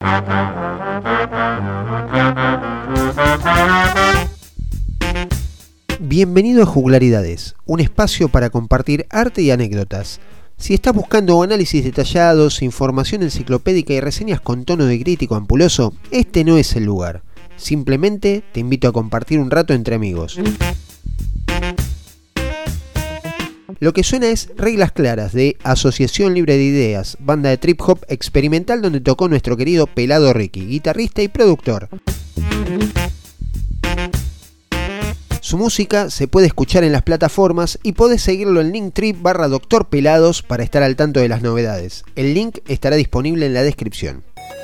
Bienvenido a Juglaridades, un espacio para compartir arte y anécdotas. Si estás buscando análisis detallados, información enciclopédica y reseñas con tono de crítico ampuloso, este no es el lugar. Simplemente te invito a compartir un rato entre amigos. Lo que suena es Reglas Claras, de Asociación Libre de Ideas, banda de trip hop experimental donde tocó nuestro querido Pelado Ricky, guitarrista y productor. Su música se puede escuchar en las plataformas y podés seguirlo en Linktree/Dr. Pelados para estar al tanto de las novedades. El link estará disponible en la descripción.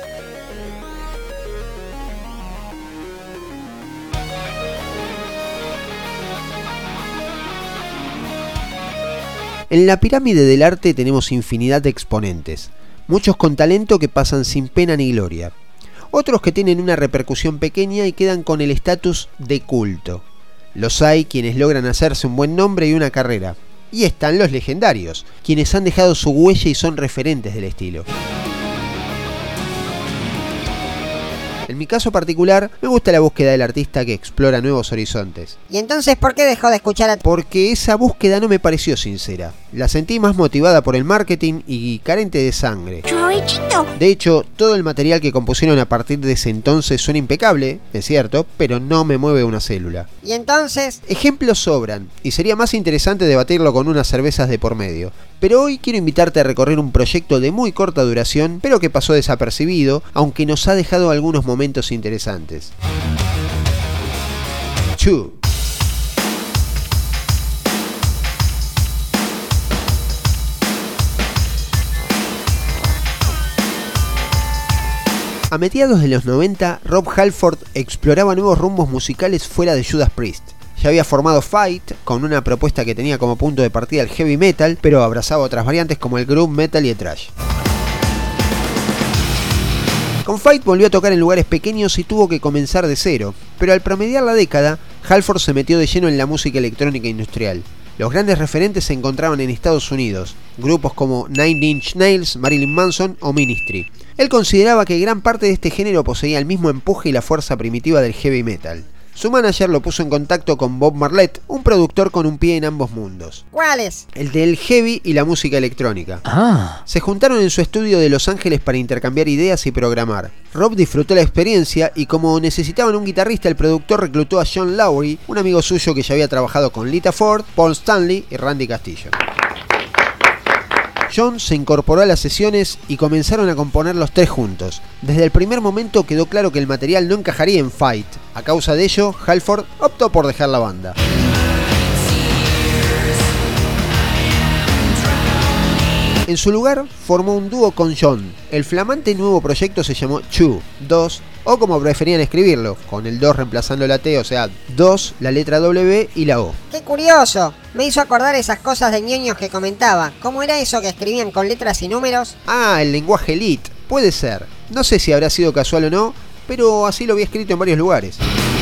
En la pirámide del arte tenemos infinidad de exponentes, muchos con talento que pasan sin pena ni gloria, otros que tienen una repercusión pequeña y quedan con el estatus de culto. Los hay quienes logran hacerse un buen nombre y una carrera, y están los legendarios, quienes han dejado su huella y son referentes del estilo. En mi caso particular, me gusta la búsqueda del artista que explora nuevos horizontes. ¿Y entonces por qué dejó de escuchar a...? Porque esa búsqueda no me pareció sincera. La sentí más motivada por el marketing y carente de sangre. De hecho, todo el material que compusieron a partir de ese entonces suena impecable, es cierto, pero no me mueve una célula. ¿Y entonces? Ejemplos sobran, y sería más interesante debatirlo con unas cervezas de por medio. Pero hoy quiero invitarte a recorrer un proyecto de muy corta duración, pero que pasó desapercibido, aunque nos ha dejado algunos momentos interesantes. Chew. A mediados de los 90, Rob Halford exploraba nuevos rumbos musicales fuera de Judas Priest. Ya había formado Fight, con una propuesta que tenía como punto de partida el heavy metal, pero abrazaba otras variantes como el groove metal y el thrash. Con Fight volvió a tocar en lugares pequeños y tuvo que comenzar de cero, pero al promediar la década, Halford se metió de lleno en la música electrónica industrial. Los grandes referentes se encontraban en Estados Unidos, grupos como Nine Inch Nails, Marilyn Manson o Ministry. Él consideraba que gran parte de este género poseía el mismo empuje y la fuerza primitiva del heavy metal. Su manager lo puso en contacto con Bob Marlette, un productor con un pie en ambos mundos. ¿Cuáles? El del heavy y la música electrónica. Se juntaron en su estudio de Los Ángeles para intercambiar ideas y programar. Rob disfrutó la experiencia y como necesitaban un guitarrista, el productor reclutó a John Lowry, un amigo suyo que ya había trabajado con Lita Ford, Paul Stanley y Randy Castillo. John se incorporó a las sesiones y comenzaron a componer los tres juntos. Desde el primer momento quedó claro que el material no encajaría en Fight. A causa de ello, Halford optó por dejar la banda. En su lugar, formó un dúo con John. El flamante nuevo proyecto se llamó Chew 2, o como preferían escribirlo, con el 2 reemplazando la T, o sea, 2, la letra W y la O. ¡Qué curioso! Me hizo acordar esas cosas de ñoños que comentaba. ¿Cómo era eso que escribían con letras y números? Ah, el lenguaje elite. Puede ser. No sé si habrá sido casual o no, pero así lo había escrito en varios lugares.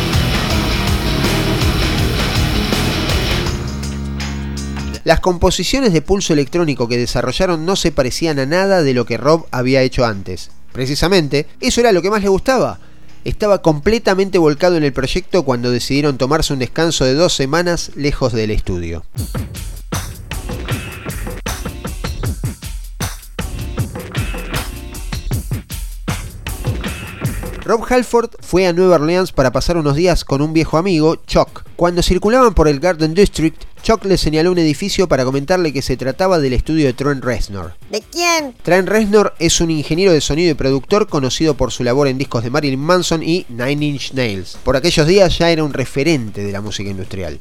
Las composiciones de pulso electrónico que desarrollaron no se parecían a nada de lo que Rob había hecho antes. Precisamente, eso era lo que más le gustaba. Estaba completamente volcado en el proyecto cuando decidieron tomarse un descanso de 2 semanas lejos del estudio. Rob Halford fue a Nueva Orleans para pasar unos días con un viejo amigo, Chuck. Cuando circulaban por el Garden District, Chuck le señaló un edificio para comentarle que se trataba del estudio de Trent Reznor. ¿De quién? Trent Reznor es un ingeniero de sonido y productor conocido por su labor en discos de Marilyn Manson y Nine Inch Nails. Por aquellos días ya era un referente de la música industrial.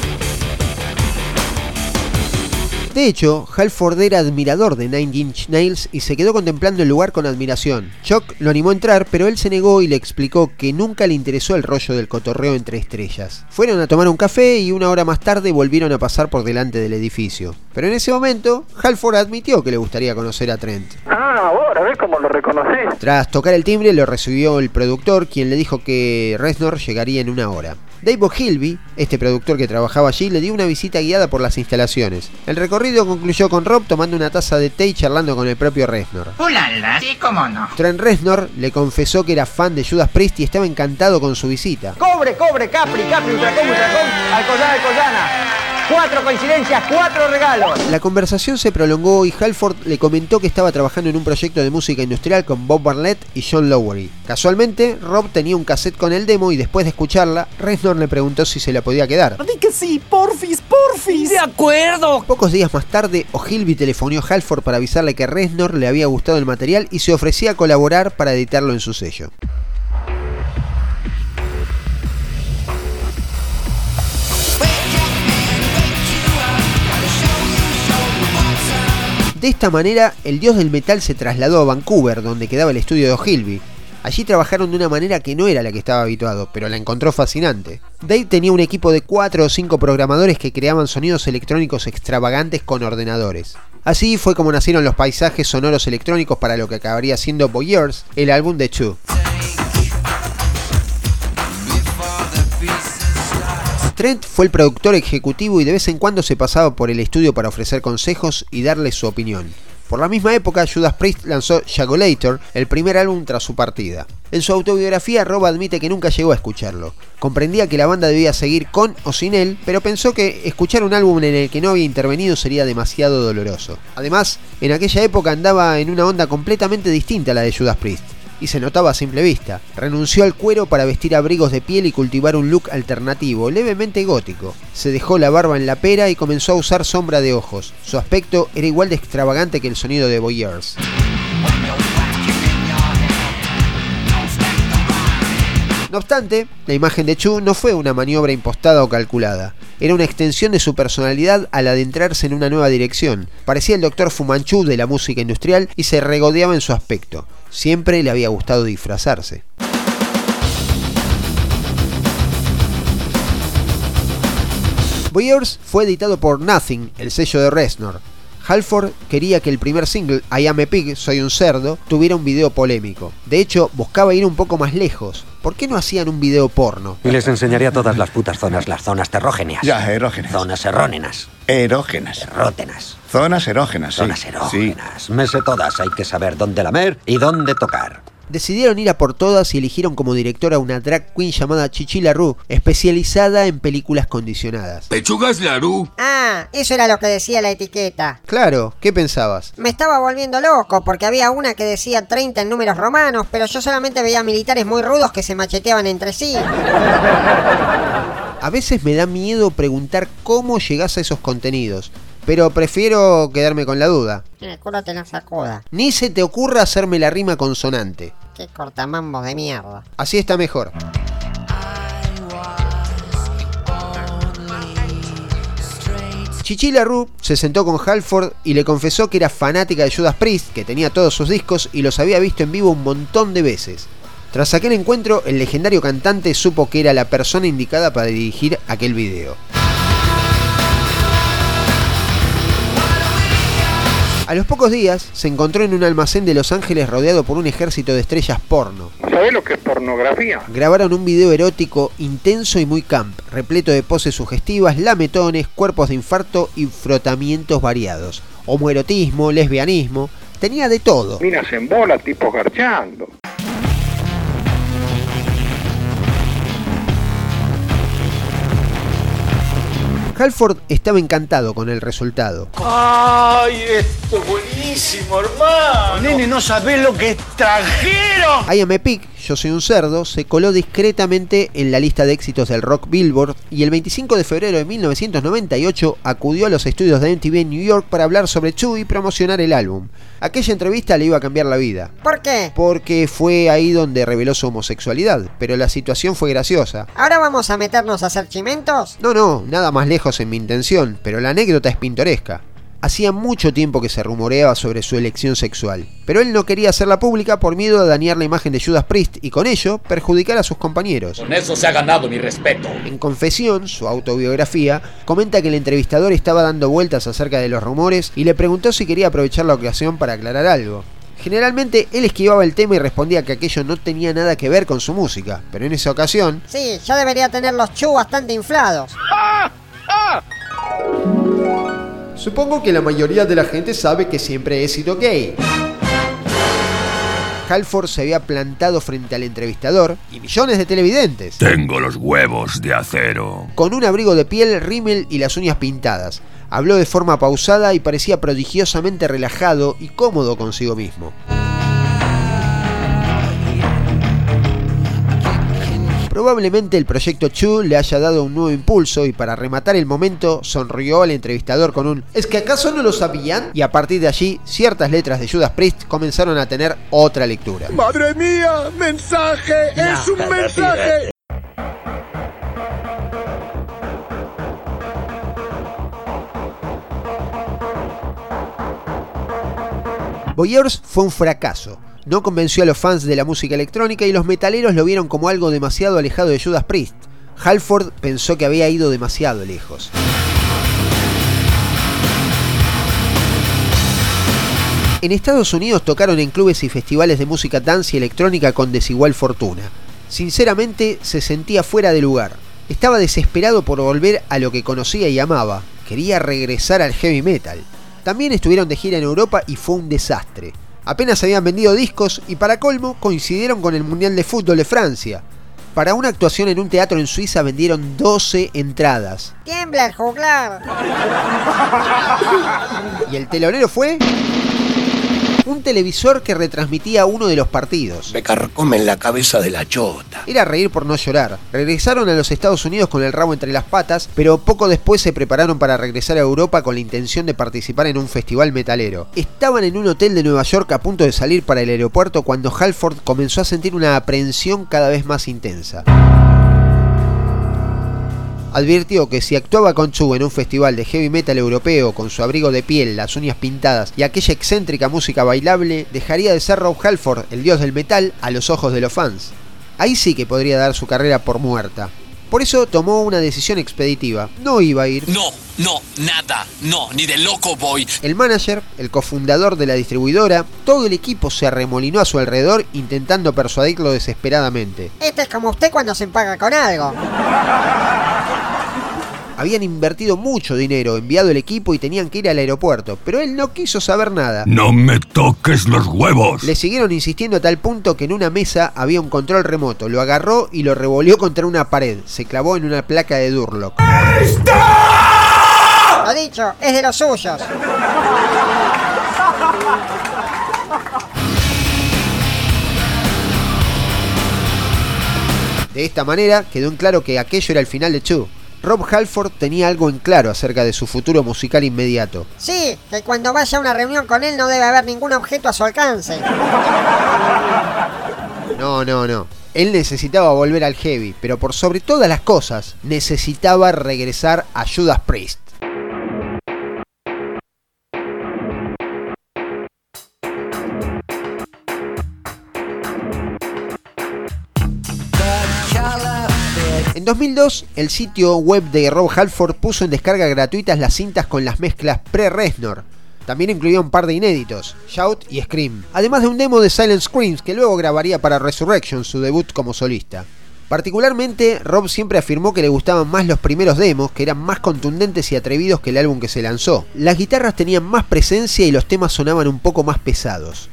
De hecho, Halford era admirador de Nine Inch Nails y se quedó contemplando el lugar con admiración. Chuck lo animó a entrar, pero él se negó y le explicó que nunca le interesó el rollo del cotorreo entre estrellas. Fueron a tomar un café y una hora más tarde volvieron a pasar por delante del edificio. Pero en ese momento, Halford admitió que le gustaría conocer a Trent. Ah, ahora ves cómo lo reconocí. Tras tocar el timbre, lo recibió el productor, quien le dijo que Reznor llegaría en una hora. Dave Ogilvy, este productor que trabajaba allí, le dio una visita guiada por las instalaciones. El recorrido concluyó con Rob tomando una taza de té y charlando con el propio Reznor. ¡Ulala! Sí, cómo no. Trent Reznor le confesó que era fan de Judas Priest y estaba encantado con su visita. Cobre, Capri, Ultracom, Alcoyana. 4 coincidencias, 4 regalos. La conversación se prolongó y Halford le comentó que estaba trabajando en un proyecto de música industrial con Bob Marlette y John Lowery. Casualmente, Rob tenía un cassette con el demo y después de escucharla, Reznor le preguntó si se la podía quedar. ¡Di que sí! ¡Porfis! ¡De acuerdo! Pocos días más tarde, Ogilvy telefonó a Halford para avisarle que Reznor le había gustado el material y se ofrecía a colaborar para editarlo en su sello. De esta manera, el dios del metal se trasladó a Vancouver, donde quedaba el estudio de Ogilvy. Allí trabajaron de una manera que no era la que estaba habituado, pero la encontró fascinante. Dave tenía un equipo de 4 o 5 programadores que creaban sonidos electrónicos extravagantes con ordenadores. Así fue como nacieron los paisajes sonoros electrónicos para lo que acabaría siendo Voyeurs, el álbum de Chu. Trent fue el productor ejecutivo y de vez en cuando se pasaba por el estudio para ofrecer consejos y darle su opinión. Por la misma época, Judas Priest lanzó Jagulator, el primer álbum tras su partida. En su autobiografía, Rob admite que nunca llegó a escucharlo. Comprendía que la banda debía seguir con o sin él, pero pensó que escuchar un álbum en el que no había intervenido sería demasiado doloroso. Además, en aquella época andaba en una onda completamente distinta a la de Judas Priest. Y se notaba a simple vista. Renunció al cuero para vestir abrigos de piel y cultivar un look alternativo, levemente gótico. Se dejó la barba en la pera y comenzó a usar sombra de ojos. Su aspecto era igual de extravagante que el sonido de Voyeurs. No obstante, la imagen de Chu no fue una maniobra impostada o calculada. Era una extensión de su personalidad al adentrarse en una nueva dirección. Parecía el Dr. Fu Manchu de la música industrial y se regodeaba en su aspecto. Siempre le había gustado disfrazarse. Voyeurs fue editado por Nothing, el sello de Reznor. Halford quería que el primer single, I Am a Pig, Soy un Cerdo, tuviera un video polémico. De hecho, buscaba ir un poco más lejos. ¿Por qué no hacían un video porno? Y les enseñaría todas las putas zonas, las zonas terrógenas. Ya, erógenas. Zonas errónenas. Erógenas. Erótenas. Zonas erógenas, sí. Zonas erógenas. Me sé todas, hay que saber dónde lamer y dónde tocar. Decidieron ir a por todas y eligieron como directora a una drag queen llamada Chichi LaRue, especializada en películas condicionadas. ¿Pechugas LaRue? Ah, eso era lo que decía la etiqueta. Claro, ¿qué pensabas? Me estaba volviendo loco porque había una que decía 30 en números romanos, pero yo solamente veía militares muy rudos que se macheteaban entre sí. A veces me da miedo preguntar cómo llegás a esos contenidos, pero prefiero quedarme con la duda. El culo te la sacuda. Ni se te ocurra hacerme la rima consonante. Qué cortamambos de mierda. Así está mejor. Chichi LaRue se sentó con Halford y le confesó que era fanática de Judas Priest, que tenía todos sus discos y los había visto en vivo un montón de veces. Tras aquel encuentro, el legendario cantante supo que era la persona indicada para dirigir aquel video. A los pocos días, se encontró en un almacén de Los Ángeles rodeado por un ejército de estrellas porno. ¿Sabés lo que es pornografía? Grabaron un video erótico intenso y muy camp, repleto de poses sugestivas, lametones, cuerpos de infarto y frotamientos variados. Homoerotismo, lesbianismo, tenía de todo. Minas en bola, tipos garchando. Halford estaba encantado con el resultado. ¡Ay, esto es buenísimo, hermano! Nene, no sabés lo que es extranjero. I Am a Pig, Yo Soy un Cerdo, se coló discretamente en la lista de éxitos del rock Billboard y el 25 de febrero de 1998 acudió a los estudios de MTV en New York para hablar sobre Chu y promocionar el álbum. Aquella entrevista le iba a cambiar la vida. ¿Por qué? Porque fue ahí donde reveló su homosexualidad, pero la situación fue graciosa. ¿Ahora vamos a meternos a hacer chimentos? No, nada más lejos en mi intención, pero la anécdota es pintoresca. Hacía mucho tiempo que se rumoreaba sobre su elección sexual, pero él no quería hacerla pública por miedo a dañar la imagen de Judas Priest y con ello perjudicar a sus compañeros. Con eso se ha ganado mi respeto. En Confesión, su autobiografía, comenta que el entrevistador estaba dando vueltas acerca de los rumores y le preguntó si quería aprovechar la ocasión para aclarar algo. Generalmente él esquivaba el tema y respondía que aquello no tenía nada que ver con su música, pero en esa ocasión... Sí, ya debería tener los chu bastante inflados. Supongo que la mayoría de la gente sabe que siempre he sido gay. Halford se había plantado frente al entrevistador y millones de televidentes. Tengo los huevos de acero. Con un abrigo de piel, rímel y las uñas pintadas. Habló de forma pausada y parecía prodigiosamente relajado y cómodo consigo mismo. Probablemente el proyecto Chu le haya dado un nuevo impulso y para rematar el momento sonrió al entrevistador con un ¿es que acaso no lo sabían? Y a partir de allí, ciertas letras de Judas Priest comenzaron a tener otra lectura. ¡Madre mía! ¡Mensaje! ¡Es un mensaje! Voyeurs fue un fracaso. No convenció a los fans de la música electrónica y los metaleros lo vieron como algo demasiado alejado de Judas Priest. Halford pensó que había ido demasiado lejos. En Estados Unidos tocaron en clubes y festivales de música dance y electrónica con desigual fortuna. Sinceramente, se sentía fuera de lugar. Estaba desesperado por volver a lo que conocía y amaba. Quería regresar al heavy metal. También estuvieron de gira en Europa y fue un desastre. Apenas habían vendido discos y para colmo coincidieron con el Mundial de Fútbol de Francia. Para una actuación en un teatro en Suiza vendieron 12 entradas. ¡Tiembla el juglar! Y el telonero fue... un televisor que retransmitía uno de los partidos. Me carcomen la cabeza de la chota. Era reír por no llorar. Regresaron a los Estados Unidos con el rabo entre las patas, pero poco después se prepararon para regresar a Europa con la intención de participar en un festival metalero. Estaban en un hotel de Nueva York a punto de salir para el aeropuerto cuando Halford comenzó a sentir una aprehensión cada vez más intensa. Advirtió que si actuaba con Chu en un festival de heavy metal europeo con su abrigo de piel, las uñas pintadas y aquella excéntrica música bailable, dejaría de ser Rob Halford, el dios del metal, a los ojos de los fans. Ahí sí que podría dar su carrera por muerta. Por eso tomó una decisión expeditiva. No iba a ir. No, nada, no, ni de loco voy. El manager, el cofundador de la distribuidora, todo el equipo se arremolinó a su alrededor intentando persuadirlo desesperadamente. Este es como usted cuando se empaga con algo. Habían invertido mucho dinero, enviado el equipo y tenían que ir al aeropuerto, pero él no quiso saber nada. ¡No me toques los huevos! Le siguieron insistiendo a tal punto que en una mesa había un control remoto, lo agarró y lo revolvió contra una pared, se clavó en una placa de Durlock. Lo dicho, es de los suyos. De esta manera quedó en claro que aquello era el final de Chu. Rob Halford tenía algo en claro acerca de su futuro musical inmediato. Sí, que cuando vaya a una reunión con él no debe haber ningún objeto a su alcance. No. Él necesitaba volver al heavy, pero por sobre todas las cosas, necesitaba regresar a Judas Priest. En 2002, el sitio web de Rob Halford puso en descarga gratuitas las cintas con las mezclas pre-Reznor. También incluía un par de inéditos, Shout y Scream, además de un demo de Silent Screams que luego grabaría para Resurrection, su debut como solista. Particularmente, Rob siempre afirmó que le gustaban más los primeros demos, que eran más contundentes y atrevidos que el álbum que se lanzó. Las guitarras tenían más presencia y los temas sonaban un poco más pesados.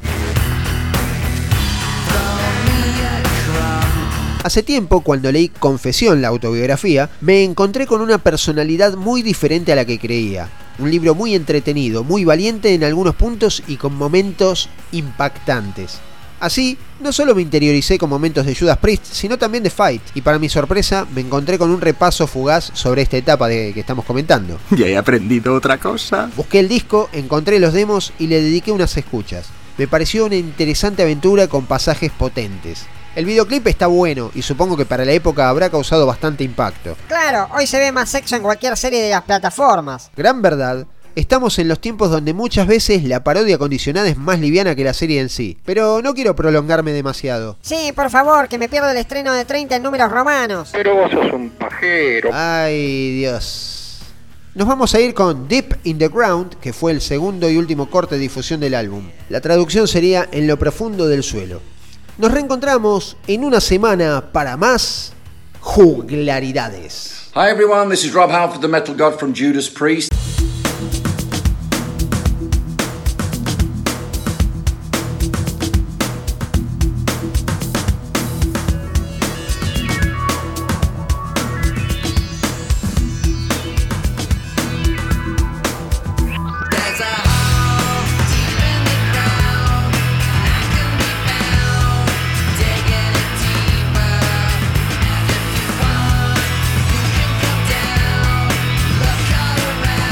Hace tiempo, cuando leí Confesión, la autobiografía, me encontré con una personalidad muy diferente a la que creía. Un libro muy entretenido, muy valiente en algunos puntos y con momentos impactantes. Así, no solo me interioricé con momentos de Judas Priest, sino también de Fight, y para mi sorpresa me encontré con un repaso fugaz sobre esta etapa que estamos comentando. Ya he aprendido otra cosa. Busqué el disco, encontré los demos y le dediqué unas escuchas. Me pareció una interesante aventura con pasajes potentes. El videoclip está bueno y supongo que para la época habrá causado bastante impacto. Claro, hoy se ve más sexo en cualquier serie de las plataformas. Gran verdad, estamos en los tiempos donde muchas veces la parodia condicionada es más liviana que la serie en sí. Pero no quiero prolongarme demasiado. Sí, por favor, que me pierdo el estreno de 30 en números romanos. Pero vos sos un pajero. Ay, Dios. Nos vamos a ir con Deep in the Ground, que fue el segundo y último corte de difusión del álbum. La traducción sería En lo profundo del suelo. Nos reencontramos en una semana para más juglaridades. Hi everyone, this is Rob Halford, the Metal God from Judas Priest. Around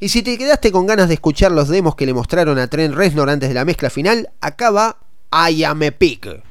Y si te quedaste con ganas de escuchar los demos que le mostraron a Trent Reznor antes de la mezcla final, acá va I Am a Pig.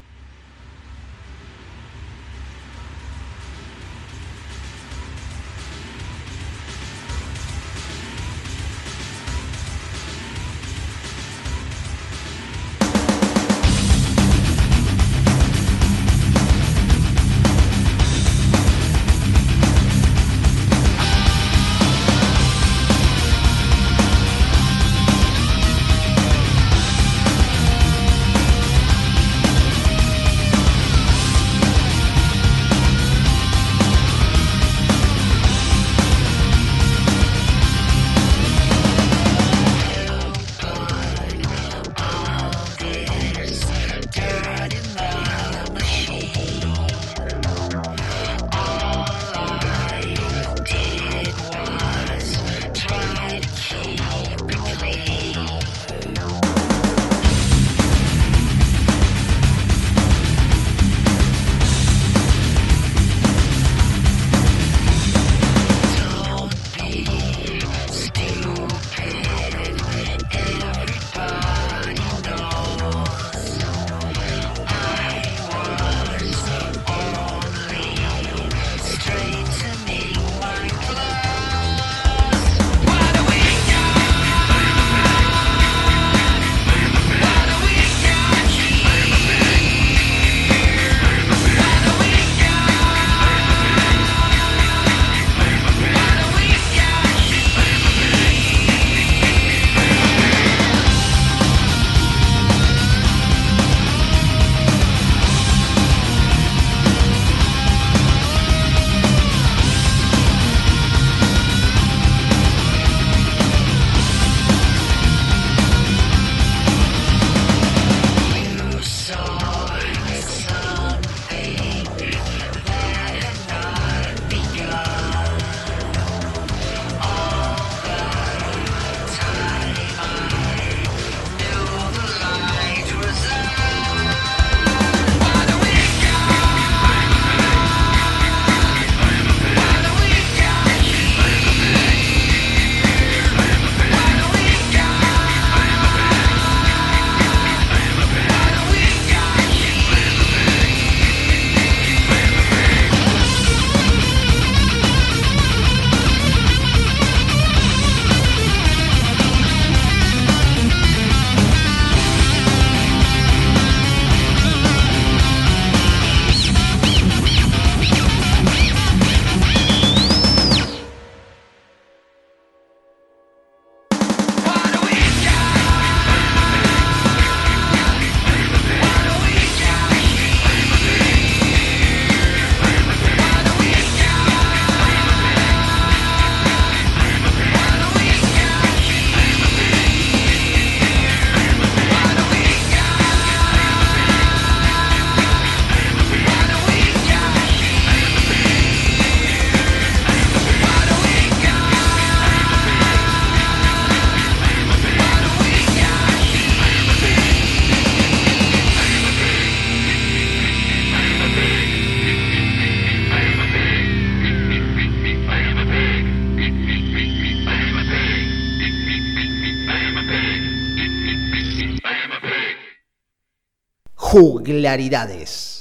Juglaridades.